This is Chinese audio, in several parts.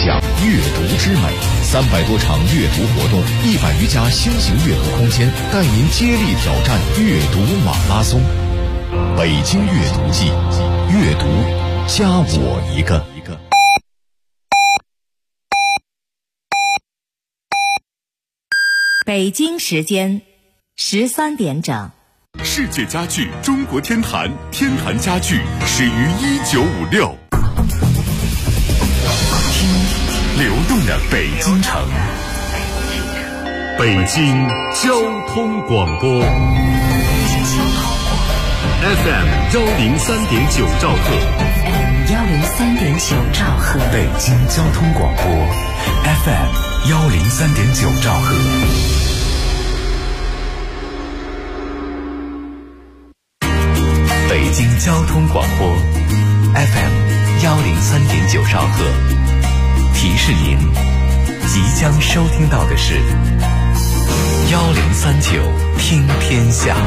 享阅读之美，300多场阅读活动，100余家新型阅读空间，带您接力挑战阅读马拉松。北京阅读季，阅读加我一个。 北京时间13点整。 世界家具中国天坛，天坛家具始于1956。听流动的北京城，北京交通广播 FM 103.9兆赫 103.9兆赫， 北京交通广播 FM 103.9兆赫。北京交通广播 FM 103.9兆赫，提示您即将收听到的是1039听天下。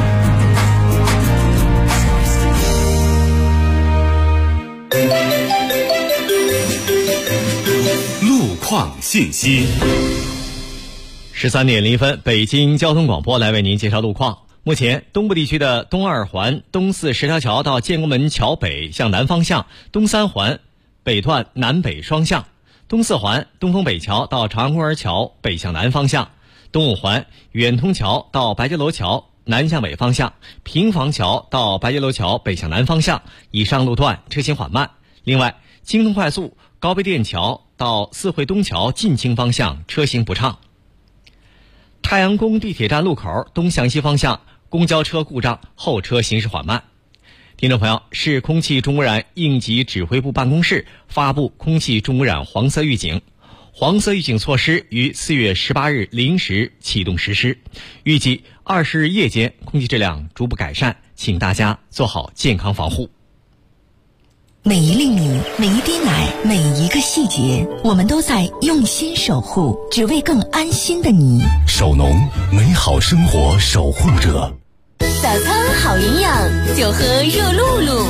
路况信息。 13点0分，北京交通广播来为您介绍路况。目前东部地区的东二环东四十条桥到建国门桥北向南方向，东三环北段南北双向，东四环东风北桥到长安公园桥北向南方向，东五环远通桥到白街楼桥南向北方向，平房桥到白街楼桥北向南方向，以上路段车行缓慢。另外，京通快速高碑店桥到四惠东桥进京方向车行不畅。太阳宫地铁站路口东向西方向公交车故障，后车行驶缓慢。听众朋友，市空气重污染应急指挥部办公室发布空气重污染黄色预警，黄色预警措施于4月18日0时启动实施，预计20日夜间空气质量逐步改善，请大家做好健康防护。 每一粒米，每一滴奶，每一个细节，我们都在用心守护，只为更安心的你。 守农，美好生活守护者。 早餐好营养，就喝热露露。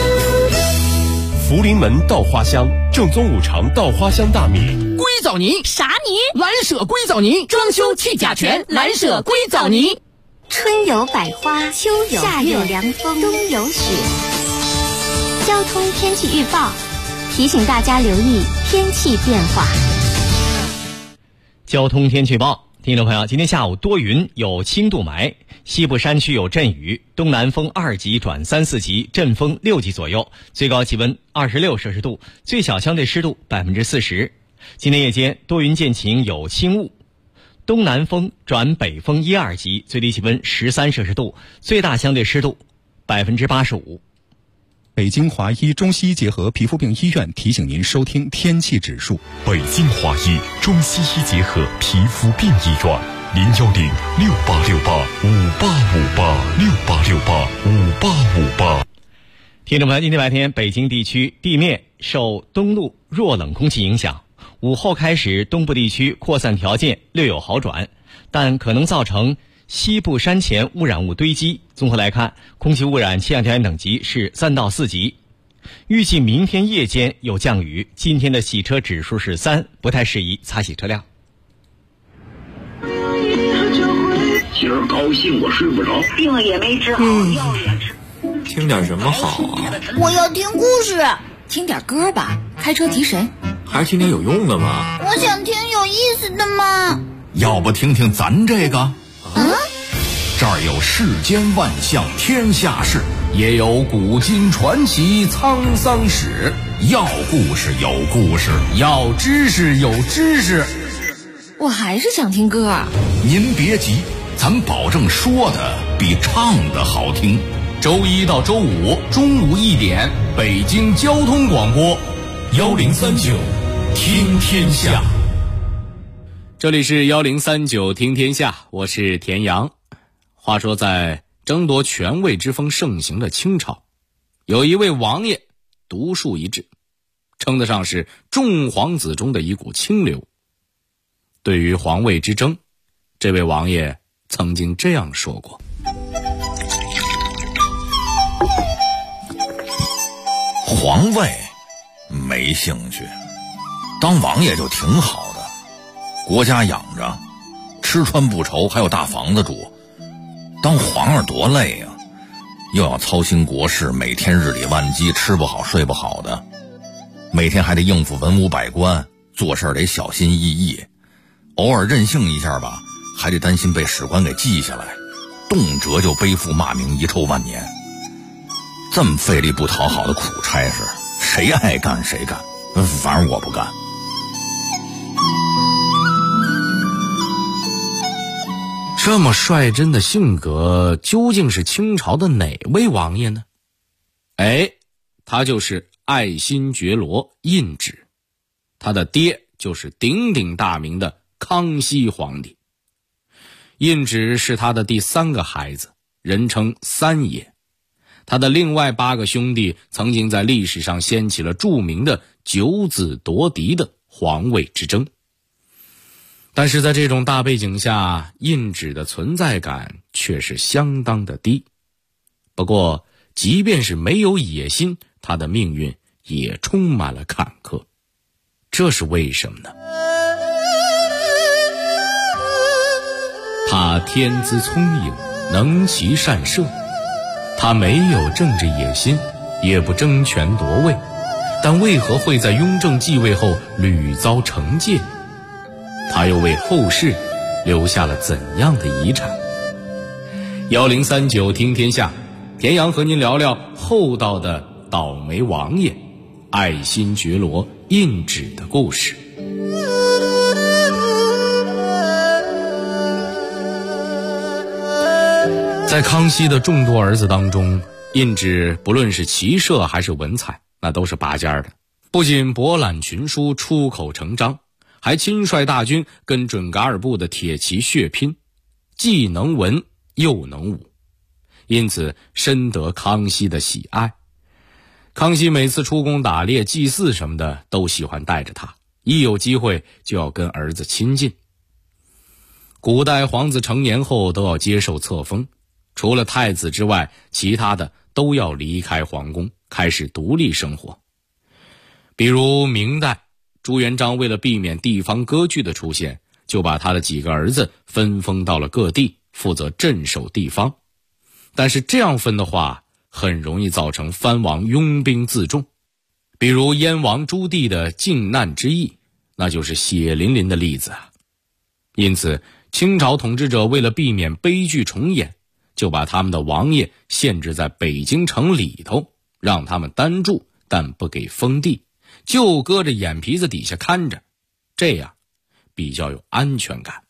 福临门稻花香正宗5常稻花香大米。 硅藻泥啥泥？ 蓝舍硅藻泥，装修去甲醛，蓝舍硅藻泥。 春有百花，秋有夏有凉风，冬有雪。交通天气预报提醒大家留意天气变化。 交通天气预报，听众朋友，今天下午多云，有轻度霾，西部山区有阵雨，东南风2级转3、4级，阵风6级左右，最高气温26摄氏度，最小相对湿度40%。今天夜间多云见晴，有轻雾，东南风转北风1、2级，最低气温13摄氏度，最大相对湿度85%。 北京华医中西医结合皮肤病医院提醒您收听天气指数。 北京华医中西医结合皮肤病医院，0106868585858，685858。 听众朋友，今天白天北京地区地面受东路弱冷空气影响，午后开始东部地区扩散条件略有好转，但可能造成西部山前污染物堆积。综合来看，空气污染气象条件等级是3到4级。预计明天夜间有降雨，今天的洗车指数是3，不太适宜擦洗车辆。 今儿高兴我睡不着， 病也没治好，药也吃。 听点什么好啊？ 我要听故事。听点歌吧，开车提神。 还是听点有用的吧。 我想听有意思的嘛。 要不听听咱这个？这儿有世间万象天下事，也有古今传奇沧桑史。要故事有故事，要知识有知识。 我还是想听歌。 您别急，咱保证说的比唱的好听。周1到周5中午1点，北京交通广播1039听天下。 这里是1039听天下，我是田阳。话说在争夺权位之风盛行的清朝，有一位王爷独树一帜，称得上是众皇子中的一股清流。对于皇位之争，这位王爷曾经这样说过： 皇位没兴趣， 当王爷就挺好的，国家养着，吃穿不愁，还有大房子住。当皇上多累啊，又要操心国事，每天日理万机，吃不好睡不好的，每天还得应付文武百官，做事得小心翼翼，偶尔任性一下吧，还得担心被史官给记下来，动辄就背负骂名，遗臭万年。这么费力不讨好的苦差事，谁爱干谁干，反正我不干。 这么率真的性格，究竟是清朝的哪位王爷呢？他就是爱新觉罗胤祉，他的爹就是鼎鼎大名的康熙皇帝。胤祉是他的第3个孩子，人称三爷。他的另外8个兄弟曾经在历史上掀起了著名的9子夺嫡的皇位之争。但是在这种大背景下，胤祉的存在感却是相当的低。不过即便是没有野心，他的命运也充满了坎坷。这是为什么呢？他天资聪颖，能骑善射，他没有政治野心，也不争权夺位，但为何会在雍正继位后屡遭惩戒？他又为后世留下了怎样的遗产？1039听天下，田阳和您聊聊厚道的倒霉王爷爱新觉罗胤祉的故事。在康熙的众多儿子当中，胤祉不论是骑射还是文采，那都是拔尖的。不仅博览群书，出口成章，还亲率大军跟准噶尔部的铁骑血拼，既能文又能武，因此深得康熙的喜爱。康熙每次出宫打猎、祭祀什么的，都喜欢带着他，一有机会就要跟儿子亲近。古代皇子成年后都要接受册封，除了太子之外，其他的都要离开皇宫，开始独立生活。比如明代朱元璋为了避免地方割据的出现，就把他的几个儿子分封到了各地，负责镇守地方。但是这样分的话，很容易造成藩王拥兵自重。比如燕王朱棣的靖难之役，那就是血淋淋的例子啊。因此清朝统治者为了避免悲剧重演，就把他们的王爷限制在北京城里头，让他们单住，但不给封地，就搁着眼皮子底下看着，这样比较有安全感。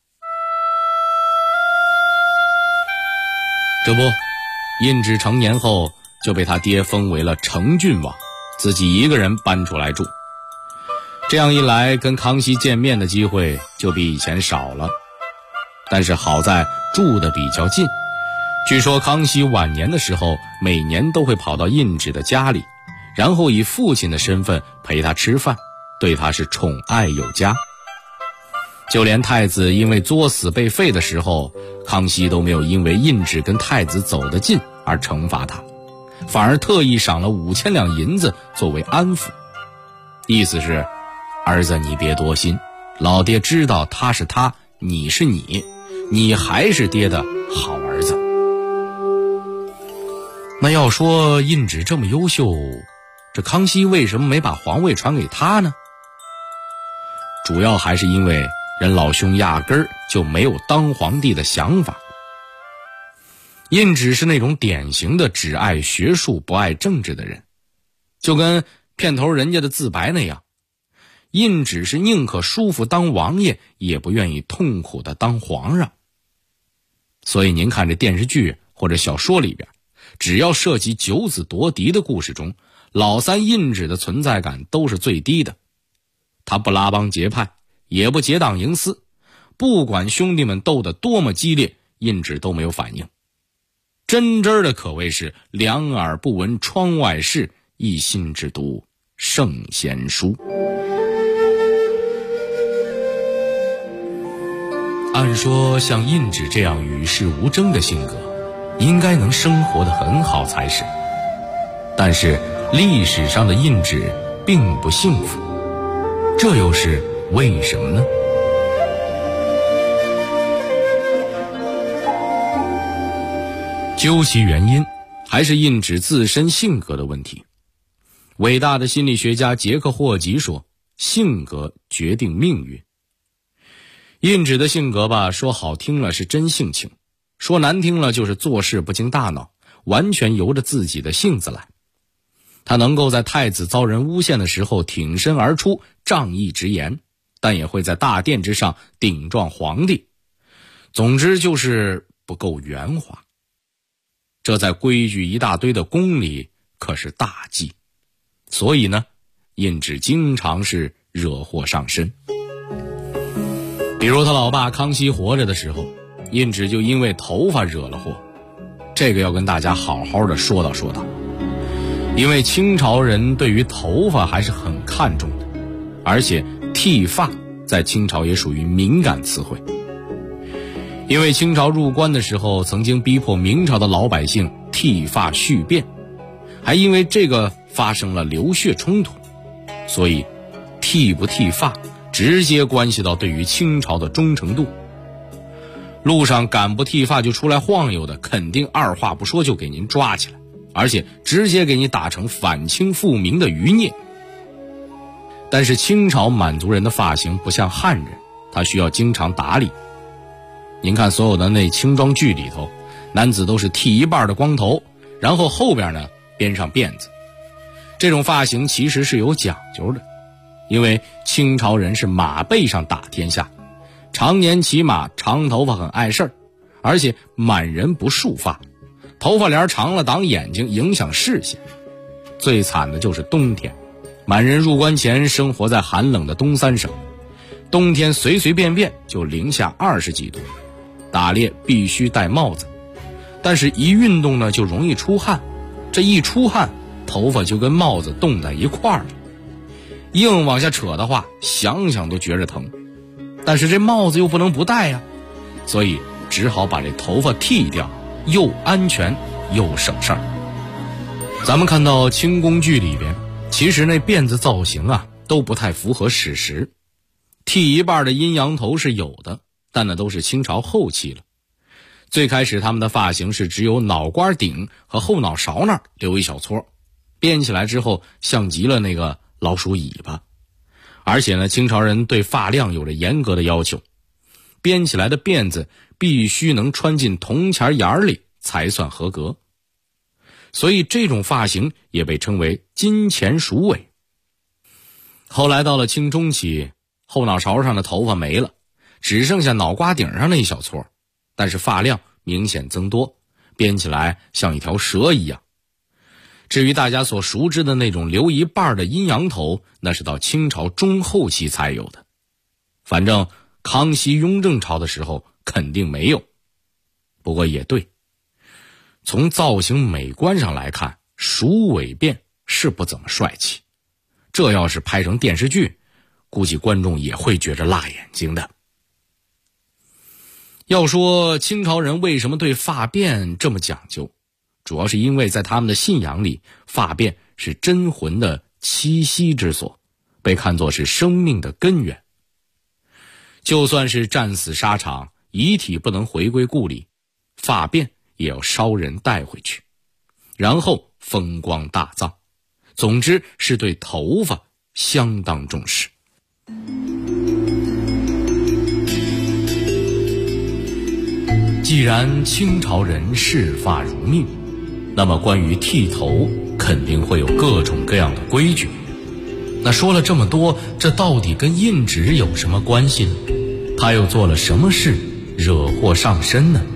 这不，胤祉成年后就被他爹封为了成郡王，自己一个人搬出来住。这样一来，跟康熙见面的机会就比以前少了。但是好在住得比较近，据说康熙晚年的时候，每年都会跑到胤祉的家里，然后以父亲的身份陪他吃饭，对他是宠爱有加。就连太子因为作死被废的时候，康熙都没有因为胤祉跟太子走得近而惩罚他，反而特意赏了5000两银子作为安抚。意思是，儿子你别多心，老爹知道他是他，你是你，你还是爹的好儿子。那要说胤祉这么优秀，这康熙为什么没把皇位传给他呢？主要还是因为人老兄压根儿就没有当皇帝的想法。胤祉是那种典型的只爱学术不爱政治的人，就跟片头人家的自白那样，胤祉是宁可舒服当王爷，也不愿意痛苦的当皇上。所以您看这电视剧或者小说里边，只要涉及9子夺嫡的故事中，老三胤祉的存在感都是最低的。他不拉帮结派，也不结党营私，不管兄弟们斗得多么激烈，胤祉都没有反应。真真的可谓是两耳不闻窗外事，一心只读圣贤书。按说像胤祉这样与世无争的性格，应该能生活得很好才是。但是历史上的胤祉并不幸福。 这又是为什么呢？究其原因，还是印纸自身性格的问题。伟大的心理学家杰克霍吉说，性格决定命运。印纸的性格吧，说好听了是真性情，说难听了就是做事不经大脑，完全由着自己的性子来。他能够在太子遭人诬陷的时候挺身而出，仗义直言，但也会在大殿之上顶撞皇帝。总之就是不够圆滑。这在规矩一大堆的宫里可是大忌。所以呢，印纸经常是惹祸上身。比如他老爸康熙活着的时候，印纸就因为头发惹了祸。这个要跟大家好好的说道说道。因为清朝人对于头发还是很看重的，而且剃发在清朝也属于敏感词汇。因为清朝入关的时候曾经逼迫明朝的老百姓剃发续辫，还因为这个发生了流血冲突，所以剃不剃发直接关系到对于清朝的忠诚度。路上敢不剃发就出来晃悠的，肯定二话不说就给您抓起来，而且直接给你打成反清复明的余孽。但是清朝满族人的发型不像汉人，他需要经常打理。您看所有的那清装剧里头，男子都是剃一半的光头，然后后边呢编上辫子。这种发型其实是有讲究的，因为清朝人是马背上打天下，常年骑马，长头发很碍事儿，而且满人不束发，头发帘长了挡眼睛，影响视线。最惨的就是冬天，满人入关前生活在寒冷的东三省，冬天随随便便就零下20几度，打猎必须戴帽子，但是一运动呢就容易出汗，这一出汗头发就跟帽子冻在一块儿了，硬往下扯的话想想都觉着疼，但是这帽子又不能不戴呀，所以只好把这头发剃掉，又安全又省事儿。咱们看到清宫剧里边，其实那辫子造型啊都不太符合史实。剃一半的阴阳头是有的，但那都是清朝后期了。最开始他们的发型是只有脑瓜顶和后脑勺那儿留一小撮，编起来之后像极了那个老鼠尾巴。而且呢，清朝人对发量有着严格的要求，编起来的辫子必须能穿进铜钱眼里才算合格。所以这种发型也被称为金钱鼠尾。后来到了清中期，后脑勺上的头发没了，只剩下脑瓜顶上那一小撮，但是发量明显增多，编起来像一条蛇一样。至于大家所熟知的那种留一半的阴阳头，那是到清朝中后期才有的。反正康熙、雍正朝的时候肯定没有。不过也对，从造型美观上来看，鼠尾辫是不怎么帅气。这要是拍成电视剧，估计观众也会觉着辣眼睛的。要说清朝人为什么对发辫这么讲究，主要是因为在他们的信仰里，发辫是真魂的栖息之所，被看作是生命的根源。就算是战死沙场，遗体不能回归故里，发辫也要烧人带回去，然后风光大葬。总之是对头发相当重视。既然清朝人视发如命，那么关于剃头肯定会有各种各样的规矩。那说了这么多，这到底跟印纸有什么关系呢？他又做了什么事惹祸上身呢？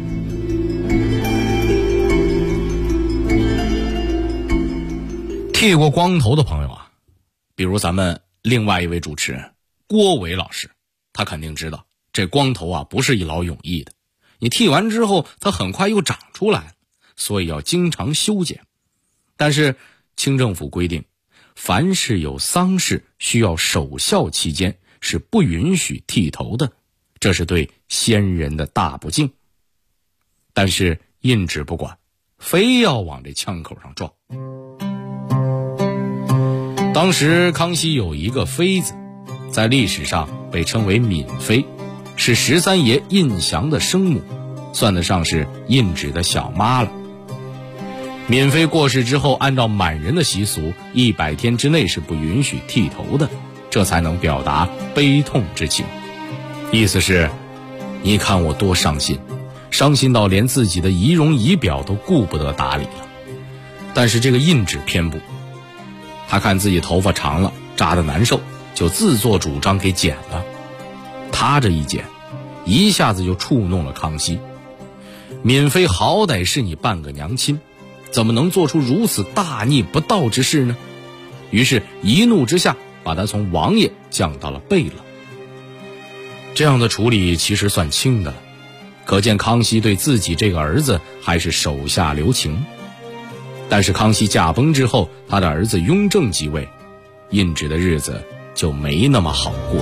剃过光头的朋友啊，比如咱们另外一位主持人郭伟老师，他肯定知道这光头啊不是一劳永逸的，你剃完之后它很快又长出来了，所以要经常修剪。但是清政府规定，凡是有丧事需要守孝期间是不允许剃头的，这是对先人的大不敬。但是印纸不管，非要往这枪口上撞。当时康熙有一个妃子在历史上被称为闵妃，是13爷胤祥的生母，算得上是胤祉的小妈了。闵妃过世之后，按照满人的习俗，100天之内是不允许剃头的，这才能表达悲痛之情。意思是，你看我多伤心，伤心到连自己的仪容仪表都顾不得打理了。但是这个胤祉偏不，他看自己头发长了，扎得难受，就自作主张给剪了。他这一剪，一下子就触弄了康熙。闵妃好歹是你半个娘亲，怎么能做出如此大逆不道之事呢？于是一怒之下，把他从王爷降到了贝勒。这样的处理其实算轻的了，可见康熙对自己这个儿子还是手下留情。但是康熙驾崩之后，他的儿子雍正即位，胤祉的日子就没那么好过。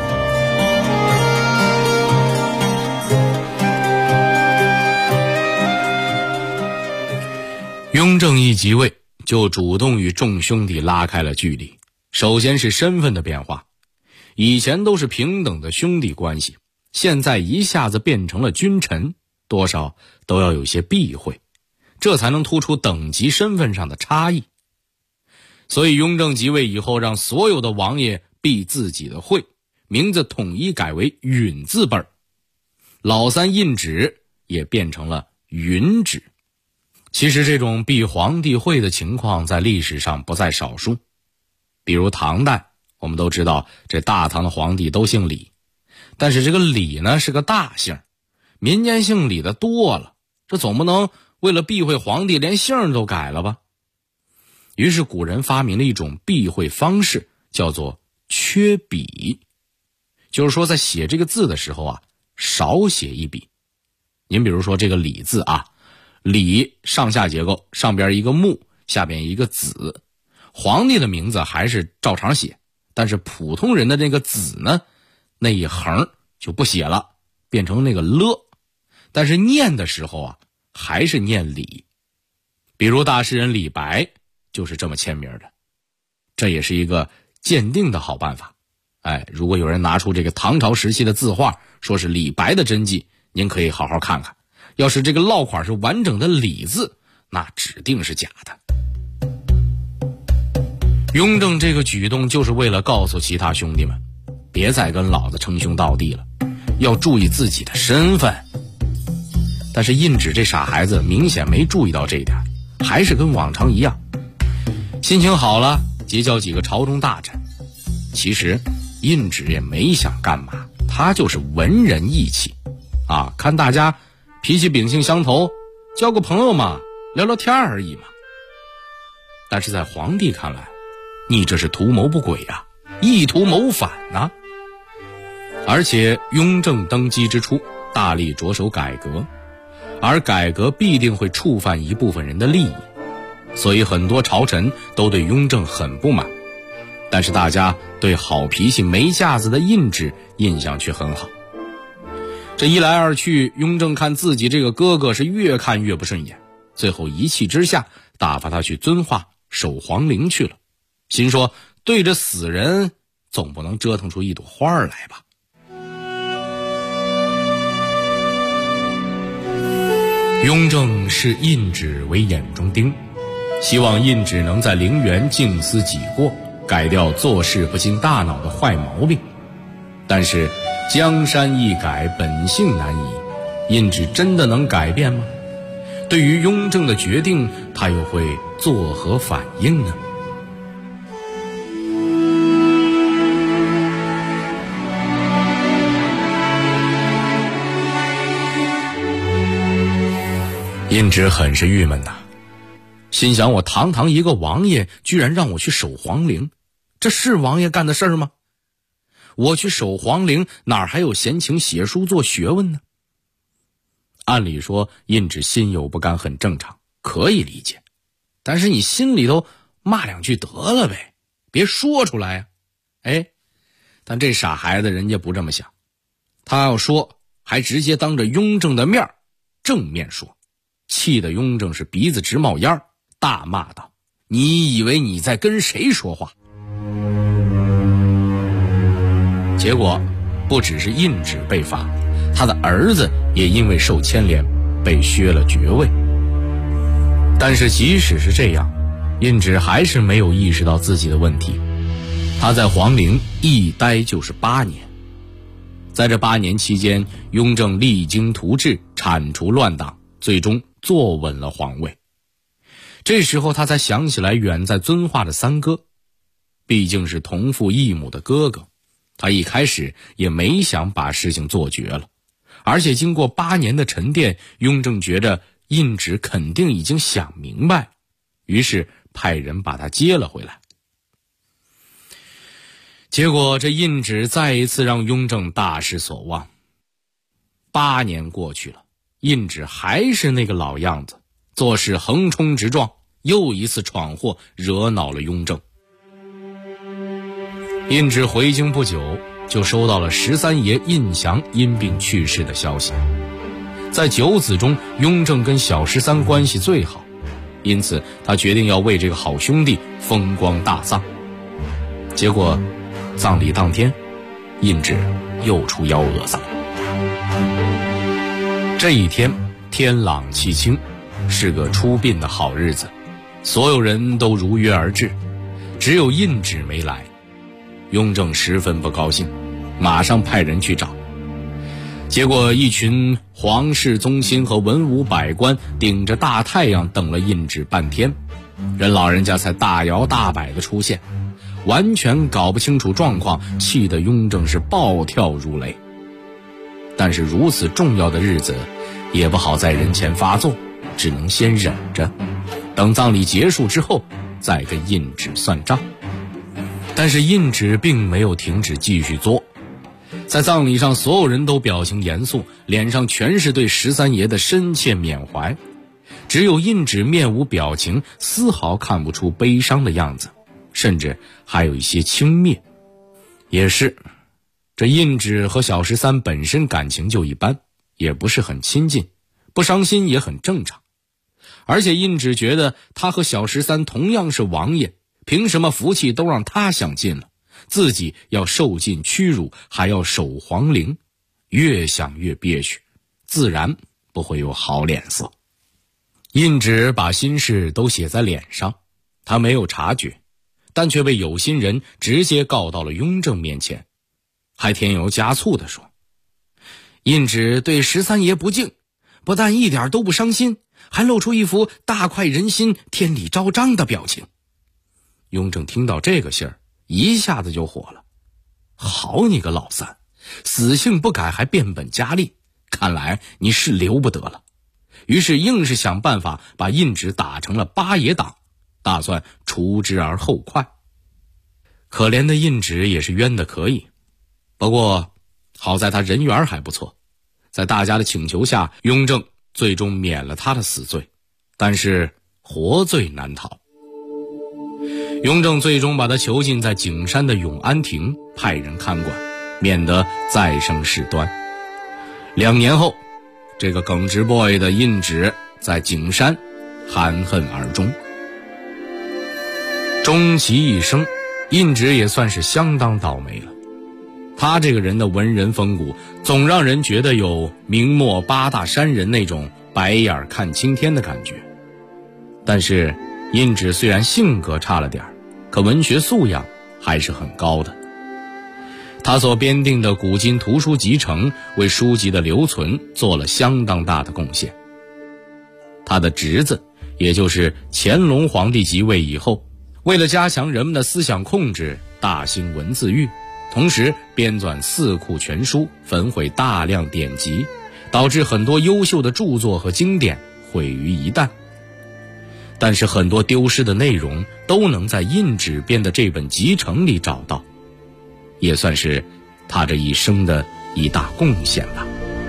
雍正一即位，就主动与众兄弟拉开了距离。首先是身份的变化，以前都是平等的兄弟关系，现在一下子变成了君臣，多少都要有些避讳，这才能突出等级身份上的差异。所以雍正即位以后，让所有的王爷避自己的讳，名字统一改为允字辈儿，老三胤祉也变成了允祉。其实这种避皇帝讳的情况在历史上不在少数，比如唐代，我们都知道这大唐的皇帝都姓李，但是这个李呢是个大姓，民间姓李的多了，这总不能为了避讳皇帝连姓都改了吧。于是古人发明了一种避讳方式，叫做缺笔，就是说在写这个字的时候啊，少写一笔。您比如说这个李字啊，李上下结构，上边一个木，下边一个子。皇帝的名字还是照常写，但是普通人的那个子呢，那一横就不写了，变成那个了。但是念的时候啊，还是念李。比如大诗人李白就是这么签名的，这也是一个鉴定的好办法。如果有人拿出这个唐朝时期的字画，说是李白的真迹，您可以好好看看。要是这个落款是完整的李字，那指定是假的。雍正这个举动就是为了告诉其他兄弟们，别再跟老子称兄道弟了，要注意自己的身份。但是胤祉这傻孩子明显没注意到这一点，还是跟往常一样，心情好了结交几个朝中大臣。其实胤祉也没想干嘛，他就是文人义气啊，看大家脾气秉性相投，交个朋友嘛，聊聊天而已嘛。但是在皇帝看来，你这是图谋不轨啊，意图谋反啊。而且雍正登基之初，大力着手改革，而改革必定会触犯一部分人的利益，所以很多朝臣都对雍正很不满。但是大家对好脾气没架子的胤祉印象却很好。这一来二去，雍正看自己这个哥哥是越看越不顺眼，最后一气之下打发他去遵化守皇陵去了，心说对着死人总不能折腾出一朵花来吧。雍正视胤祉为眼中钉，希望胤祉能在陵园静思己过，改掉做事不经大脑的坏毛病。但是江山易改，本性难移，胤祉真的能改变吗？对于雍正的决定，他又会作何反应呢？胤祉很是郁闷呐，心想我堂堂一个王爷，居然让我去守皇陵，这是王爷干的事儿吗？我去守皇陵，哪儿还有闲情写书做学问呢？按理说胤祉心有不甘很正常，可以理解，但是你心里头骂两句得了呗，别说出来啊。但这傻孩子人家不这么想，他要说还直接当着雍正的面正面说，气得雍正是鼻子直冒烟，大骂道：你以为你在跟谁说话？ 结果不只是胤祉被罚，他的儿子也因为受牵连被削了爵位。但是即使是这样，胤祉还是没有意识到自己的问题。他在皇陵一待就是8年，在这8年期间，雍正励精图治，铲除乱党，最终坐稳了皇位。这时候他才想起来远在遵化的三哥，毕竟是同父异母的哥哥，他一开始也没想把事情做绝了。而且经过8年的沉淀，雍正觉得胤祉肯定已经想明白，于是派人把他接了回来。结果这胤祉再一次让雍正大失所望。8年过去了，胤祉还是那个老样子，做事横冲直撞，又一次闯祸，惹恼了雍正。胤祉回京不久，就收到了13爷胤祥因病去世的消息。在9子中，雍正跟小13关系最好，因此他决定要为这个好兄弟风光大葬。结果葬礼当天，胤祉又出幺蛾子。这一天天朗气清，是个出殡的好日子，所有人都如约而至，只有胤祉没来。雍正十分不高兴，马上派人去找。结果一群皇室宗亲和文武百官顶着大太阳等了胤祉半天，人老人家才大摇大摆地出现，完全搞不清楚状况，气得雍正是暴跳如雷。但是如此重要的日子也不好在人前发作，只能先忍着，等葬礼结束之后再跟胤祉算账。但是胤祉并没有停止继续作，在葬礼上所有人都表情严肃，脸上全是对13爷的深切缅怀，只有胤祉面无表情，丝毫看不出悲伤的样子，甚至还有一些轻蔑。也是，这胤祉和小13本身感情就一般，也不是很亲近，不伤心也很正常。而且胤祉觉得他和小13同样是王爷，凭什么福气都让他享尽了，自己要受尽屈辱，还要守皇陵，越想越憋屈，自然不会有好脸色。胤祉把心事都写在脸上，他没有察觉，但却被有心人直接告到了雍正面前，还添油加醋地说，胤祉对13爷不敬，不但一点都不伤心，还露出一副大快人心、天理昭彰的表情。雍正听到这个信儿，一下子就火了，好你个老三，死性不改还变本加厉，看来你是留不得了。于是硬是想办法把胤祉打成了8爷党，打算除之而后快。可怜的胤祉也是冤得可以，不过好在他人缘还不错，在大家的请求下，雍正最终免了他的死罪，但是活罪难逃。雍正最终把他囚禁在景山的永安亭，派人看管，免得再生事端。2年后，这个耿直 boy 的胤祉在景山含恨而终。终其一生，胤祉也算是相当倒霉了。他这个人的文人风骨，总让人觉得有明末8大山人那种白眼看青天的感觉。但是胤祉虽然性格差了点，可文学素养还是很高的。他所编订的古今图书集成，为书籍的留存做了相当大的贡献。他的侄子，也就是乾隆皇帝即位以后，为了加强人们的思想控制，大兴文字狱，同时编纂4库全书，焚毁大量典籍，导致很多优秀的著作和经典毁于一旦。但是很多丢失的内容都能在胤祉编的这本集成里找到，也算是他这一生的一大贡献吧。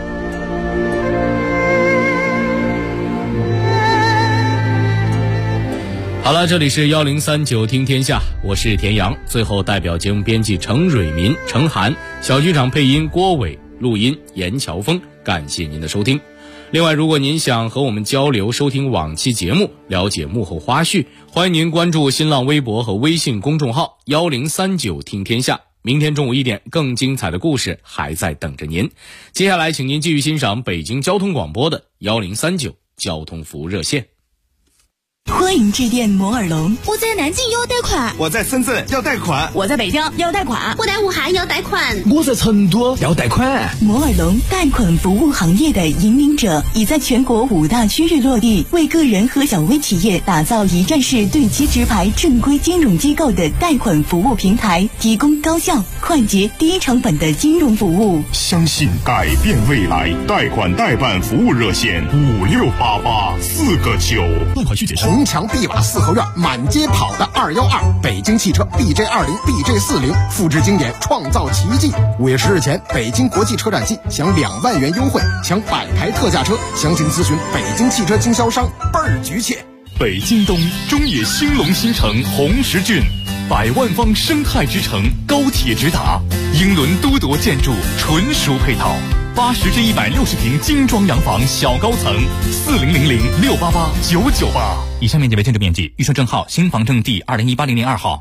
好了，这里是1039听天下，我是田阳。最后代表节目编辑程蕊民、程涵，小剧场配音郭伟，录音严乔峰，感谢您的收听。另外，如果您想和我们交流、收听往期节目、了解幕后花絮，欢迎您关注新浪微博和微信公众号1039听天下。 明天中午1点，更精彩的故事还在等着您。接下来，请您继续欣赏北京交通广播的1039交通服务热线。 欢迎致电摩尔龙。 我在南京要贷款， 我在深圳要贷款， 我在北京要贷款， 我在武汉要贷款， 我在成都要贷款。 摩尔龙贷款服务行业的引领者，已在全国5大区域落地，为个人和小微企业打造一站式对接直排正规金融机构的贷款服务平台，提供高效、快捷、低成本的金融服务。 相信改变未来，贷款代办服务热线5688，4个9。 贷款需解释。红墙碧瓦四合院，满街跑的212，北京汽车 BJ20、BJ40，复制经典，创造奇迹。5月10日前，北京国际车展季享2万元优惠，抢100台特价车，详情咨询北京汽车经销商，倍儿局切。 北京东中野兴隆新城红石郡，100万方生态之城，高铁直达，英伦都铎建筑，纯属配套。80至160平精装洋房小高层，4000-688-998。 以上面积为建筑面积，预售证号新房证第2018-002号。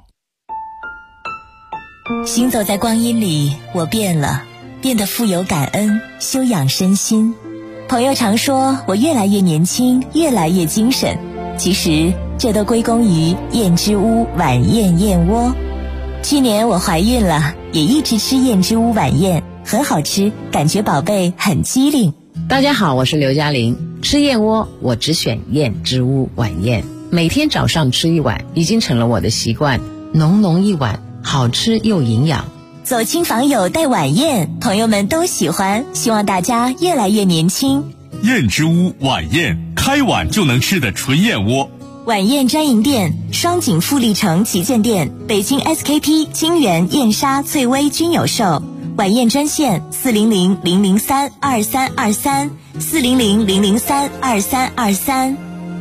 行走在光阴里，我变了，变得富有感恩，修养身心。朋友常说我越来越年轻，越来越精神，其实这都归功于燕之屋晚宴燕窝。去年我怀孕了，也一直吃燕之屋晚宴，很好吃，感觉宝贝很机灵。 大家好，我是刘嘉玲。吃燕窝我只选燕之屋晚宴，每天早上吃1碗，已经成了我的习惯。浓浓一碗，好吃又营养。 走亲访友带晚宴，朋友们都喜欢，希望大家越来越年轻。 燕之屋晚宴，开碗就能吃的纯燕窝。 晚宴专营店：双井富力城旗舰店、北京 SKP、金源、燕莎、翠微均有售。晚宴专线400-003-2323，400-003-2323。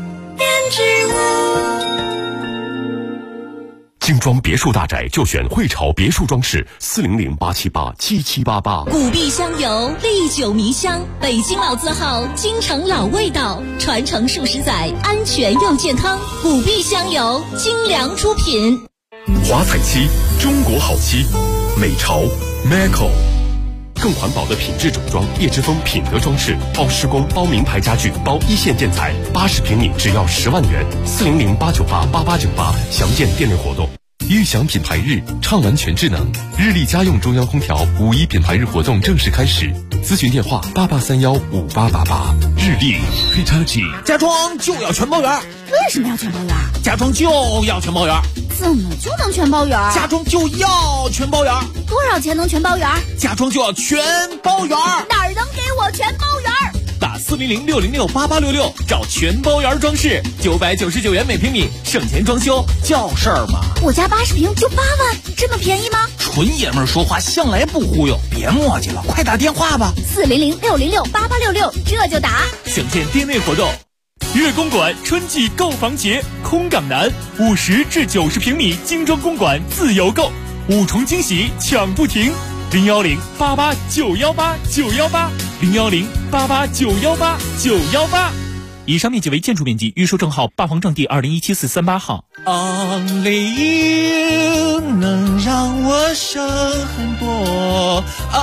精装别墅大宅就选汇潮别墅装饰，400-878-7788。 古壁香油，历久弥香，北京老字号，京城老味道，传承数十载，安全又健康。古壁香油，精良出品。 华彩漆，中国好漆，美潮 Meco。更环保的品质整装，叶之峰品德装饰，包施工，包名牌家具，包一线建材，80平米只要10万元，400-898-8898，详见店内活动。悦享品牌日，畅玩全智能，日立家用中央空调5·1品牌日活动正式开始，咨询电话88315888。日立 Hitachi。 家装就要全包圆。 为什么要全包圆？ 家装就要全包圆。 怎么就能全包圆？ 家装就要全包圆。 多少钱能全包圆？ 家装就要全包圆。 哪儿能给我全包圆？ 打400-606-8866找全包圆装饰，999元每平米，省钱装修叫事儿嘛。 我家80平就8万，这么便宜吗？ 纯爷们儿说话向来不忽悠，别磨叽了，快打电话吧。 400-606-8866，这就打。 省见店内活动。 悦公馆春季购房节，空港南50至90平米精装公馆自由购，5重惊喜抢不停。010-88-918-918，010-88-918-918。以上面积为建筑面积，预售证号霸王证第217438号。 Only you 能让我省很多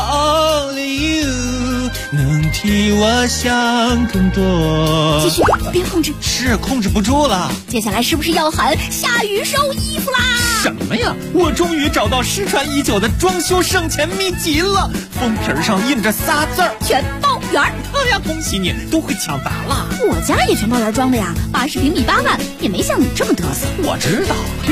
，Only you 能替我想更多。 继续，别控制， 是控制不住了。 接下来是不是要喊下雨收衣服啦？ 什么呀？我终于找到失传已久的装修省钱秘籍了，封皮上印着仨字儿： 全包圆。 哎呀，恭喜你，都会抢答了。 我家也全包圆装的呀，80平米8万，也没像你这么嘚瑟。 我知道。